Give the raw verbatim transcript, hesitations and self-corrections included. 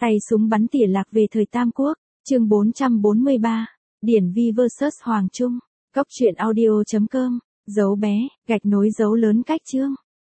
Tay súng bắn tỉa lạc về thời Tam Quốc, chương bốn trăm bốn mươi ba, Điển Vi versus Hoàng Trung, cốc truyện audio chấm com, dấu bé, gạch nối dấu lớn cách chương.